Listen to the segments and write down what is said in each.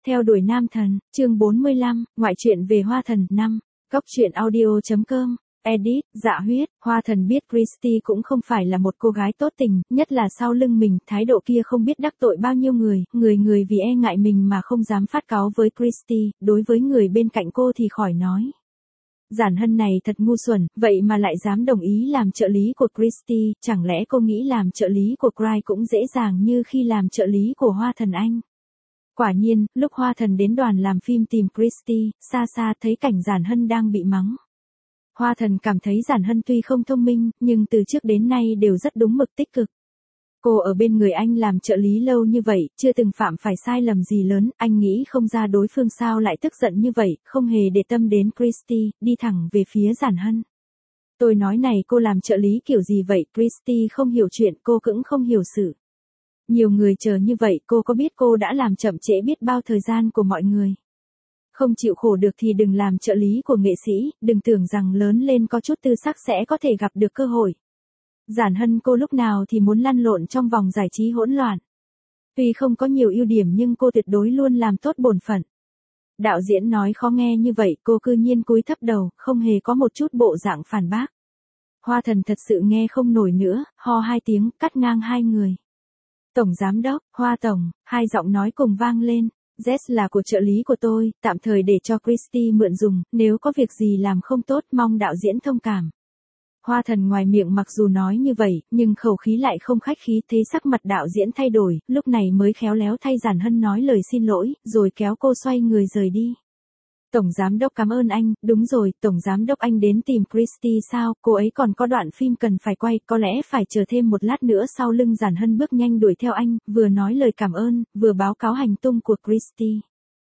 Theo đuổi nam thần, chương 45, ngoại truyện về Hoa Thần 5, Cóc truyện audio.com, edit, Dạ Huyết. Hoa Thần biết Christy cũng không phải là một cô gái tốt tình, nhất là sau lưng mình, thái độ kia không biết đắc tội bao nhiêu người vì e ngại mình mà không dám phát cáu với Christy, đối với người bên cạnh cô thì khỏi nói. Giản Hân này thật ngu xuẩn, vậy mà lại dám đồng ý làm trợ lý của Christy, chẳng lẽ cô nghĩ làm trợ lý của Cry cũng dễ dàng như khi làm trợ lý của Hoa Thần anh? Quả nhiên, lúc Hoa Thần đến đoàn làm phim tìm Christy, xa xa thấy cảnh Giản Hân đang bị mắng. Hoa Thần cảm thấy Giản Hân tuy không thông minh, nhưng từ trước đến nay đều rất đúng mực tích cực. Cô ở bên người anh làm trợ lý lâu như vậy, chưa từng phạm phải sai lầm gì lớn, anh nghĩ không ra đối phương sao lại tức giận như vậy, không hề để tâm đến Christy, đi thẳng về phía Giản Hân. Tôi nói này, cô làm trợ lý kiểu gì vậy? Christy không hiểu chuyện, cô cũng không hiểu sự. Nhiều người chờ như vậy, cô có biết cô đã làm chậm trễ biết bao thời gian của mọi người. Không chịu khổ được thì đừng làm trợ lý của nghệ sĩ, đừng tưởng rằng lớn lên có chút tư sắc sẽ có thể gặp được cơ hội. Giản Hân cô lúc nào thì muốn lăn lộn trong vòng giải trí hỗn loạn. Tuy không có nhiều ưu điểm nhưng cô tuyệt đối luôn làm tốt bổn phận. Đạo diễn nói khó nghe như vậy, cô cư nhiên cúi thấp đầu, không hề có một chút bộ dạng phản bác. Hoa Thần thật sự nghe không nổi nữa, ho hai tiếng, cắt ngang hai người. Tổng giám đốc, Hoa Tổng, hai giọng nói cùng vang lên. Jess là của trợ lý của tôi, tạm thời để cho Christy mượn dùng, nếu có việc gì làm không tốt mong đạo diễn thông cảm. Hoa Thần ngoài miệng mặc dù nói như vậy, nhưng khẩu khí lại không khách khí, thế sắc mặt đạo diễn thay đổi, lúc này mới khéo léo thay Giản Hân nói lời xin lỗi, rồi kéo cô xoay người rời đi. Tổng giám đốc cảm ơn anh, đúng rồi, tổng giám đốc anh đến tìm Christy sao, cô ấy còn có đoạn phim cần phải quay, có lẽ phải chờ thêm một lát nữa. Sau lưng Giản Hân bước nhanh đuổi theo anh, vừa nói lời cảm ơn, vừa báo cáo hành tung của Christy.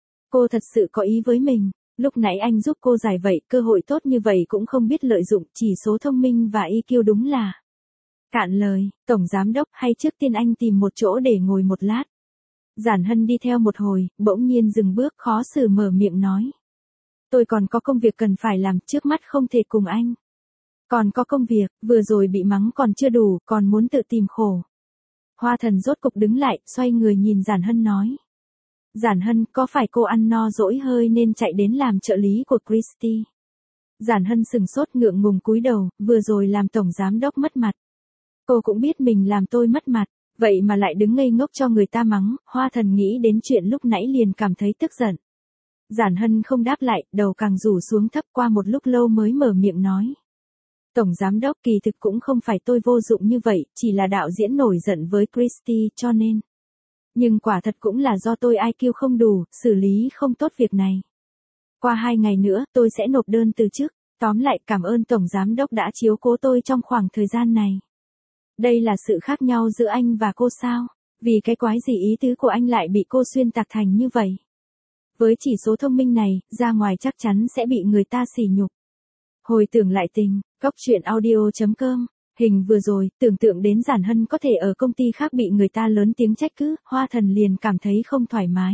Cô thật sự có ý với mình, lúc nãy anh giúp cô giải vậy, cơ hội tốt như vậy cũng không biết lợi dụng, chỉ số thông minh và EQ đúng là cạn lời. Tổng giám đốc, hay trước tiên anh tìm một chỗ để ngồi một lát. Giản Hân đi theo một hồi, bỗng nhiên dừng bước, khó xử mở miệng nói. Tôi còn có công việc cần phải làm, trước mắt không thể cùng anh. Còn có công việc, vừa rồi bị mắng còn chưa đủ, còn muốn tự tìm khổ. Hoa Thần rốt cục đứng lại, xoay người nhìn Giản Hân nói. Giản Hân, có phải cô ăn no dỗi hơi nên chạy đến làm trợ lý của Christy? Giản Hân sừng sốt ngượng ngùng cúi đầu, vừa rồi làm tổng giám đốc mất mặt. Cô cũng biết mình làm tôi mất mặt, vậy mà lại đứng ngây ngốc cho người ta mắng. Hoa Thần nghĩ đến chuyện lúc nãy liền cảm thấy tức giận. Giản Hân không đáp lại, đầu càng rủ xuống thấp, qua một lúc lâu mới mở miệng nói. Tổng giám đốc, kỳ thực cũng không phải tôi vô dụng như vậy, chỉ là đạo diễn nổi giận với Christy cho nên. Nhưng quả thật cũng là do tôi IQ không đủ, xử lý không tốt việc này. Qua 2 ngày nữa, tôi sẽ nộp đơn từ chức. Tóm lại, cảm ơn tổng giám đốc đã chiếu cố tôi trong khoảng thời gian này. Đây là sự khác nhau giữa anh và cô sao? Vì cái quái gì ý tứ của anh lại bị cô xuyên tạc thành như vậy? Với chỉ số thông minh này, ra ngoài chắc chắn sẽ bị người ta sỉ nhục. Hồi tưởng lại tình, Cóc truyện audio.com, hình vừa rồi, tưởng tượng đến Giản Hân có thể ở công ty khác bị người ta lớn tiếng trách cứ, Hoa Thần liền cảm thấy không thoải mái.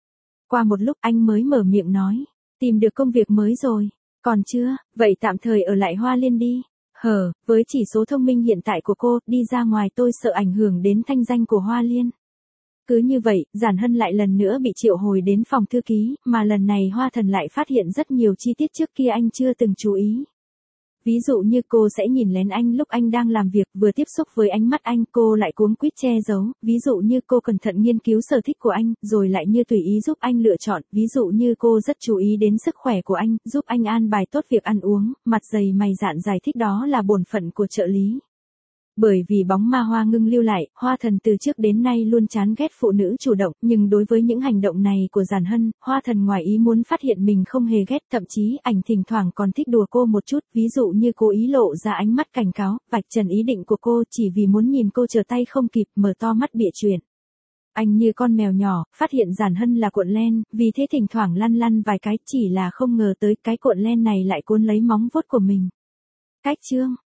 Qua một lúc anh mới mở miệng nói, tìm được công việc mới rồi, còn chưa, vậy tạm thời ở lại Hoa Liên đi. Với chỉ số thông minh hiện tại của cô, đi ra ngoài tôi sợ ảnh hưởng đến thanh danh của Hoa Liên. Cứ như vậy, Giản Hân lại lần nữa bị triệu hồi đến phòng thư ký, mà lần này Hoa Thần lại phát hiện rất nhiều chi tiết trước kia anh chưa từng chú ý. Ví dụ như cô sẽ nhìn lén anh lúc anh đang làm việc, vừa tiếp xúc với ánh mắt anh cô lại cuống quýt che giấu, ví dụ như cô cẩn thận nghiên cứu sở thích của anh, rồi lại như tùy ý giúp anh lựa chọn, ví dụ như cô rất chú ý đến sức khỏe của anh, giúp anh an bài tốt việc ăn uống, mặt dày mày dạn giải thích đó là bổn phận của trợ lý. Bởi vì bóng ma Hoa Ngưng lưu lại, Hoa Thần từ trước đến nay luôn chán ghét phụ nữ chủ động, nhưng đối với những hành động này của Giản Hân, Hoa Thần ngoài ý muốn phát hiện mình không hề ghét, thậm chí ảnh thỉnh thoảng còn thích đùa cô một chút, ví dụ như cố ý lộ ra ánh mắt cảnh cáo, vạch trần ý định của cô chỉ vì muốn nhìn cô trở tay không kịp, mở to mắt bịa chuyện. Anh như con mèo nhỏ, phát hiện Giản Hân là cuộn len, vì thế thỉnh thoảng lăn lăn vài cái, chỉ là không ngờ tới cái cuộn len này lại cuốn lấy móng vuốt của mình. Cách chương